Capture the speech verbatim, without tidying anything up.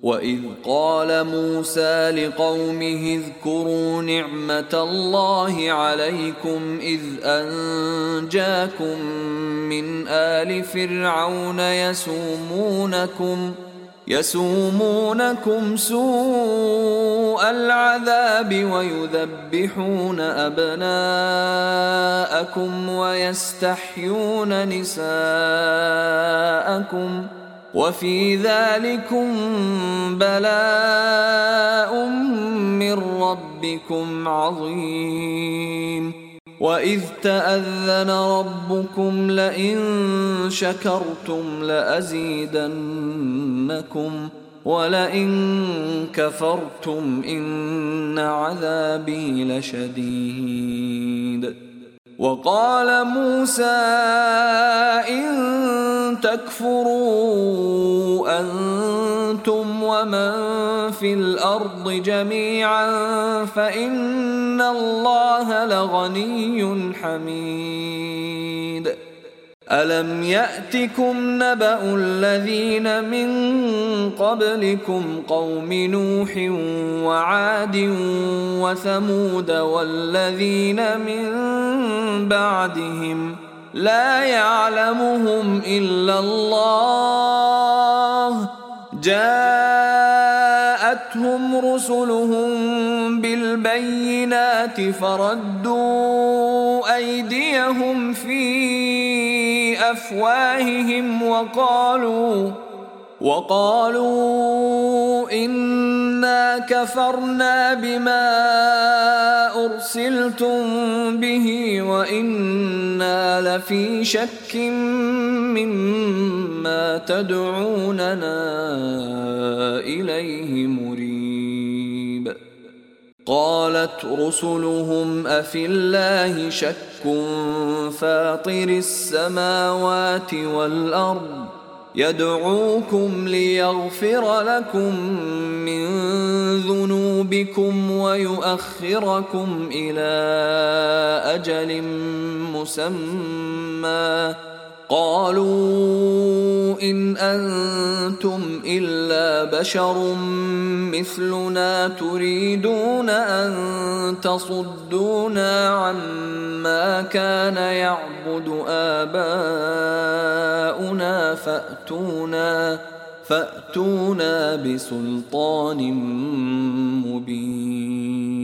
وإذ قال موسى لقومه اذكروا نعمة الله عليكم إذ أنجاكم من آل فرعون يسومونكم يسومونكم سوء العذاب ويذبحون أبناءكم ويستحيون نساءكم وفي ذلكم بلاء من ربكم عظيم وإذ تأذن ربكم لئن شكرتم لأزيدنكم ولئن كفرتم إن عذابي لشديد وقال موسى إن تكفروا أنتم ومن في الأرض جميعا فإن الله لغني حميد ألم يأتكم نبأ الذين من قبلكم قوم نوح وعاد وثمود والذين من بعدهم لا يعلمهم إلا الله جاءتهم رسلهم بالبينات فردوا أيديهم في أفواههم وقالوا وقالوا إنا كفرنا بما أرسلتم به وإنا لفي شك مما تدعوننا إليه مريب قالت رسلهم أفي الله شك فاطر السماوات والأرض يدعوكم ليغفر لكم من ذنوبكم ويؤخركم إلى أجل مسمى قالوا إن أنتم إلا بشر مثلنا تريدون أن تصدونا عما كان يعبد آباؤنا فأتونا فأتونا بسلطان مبين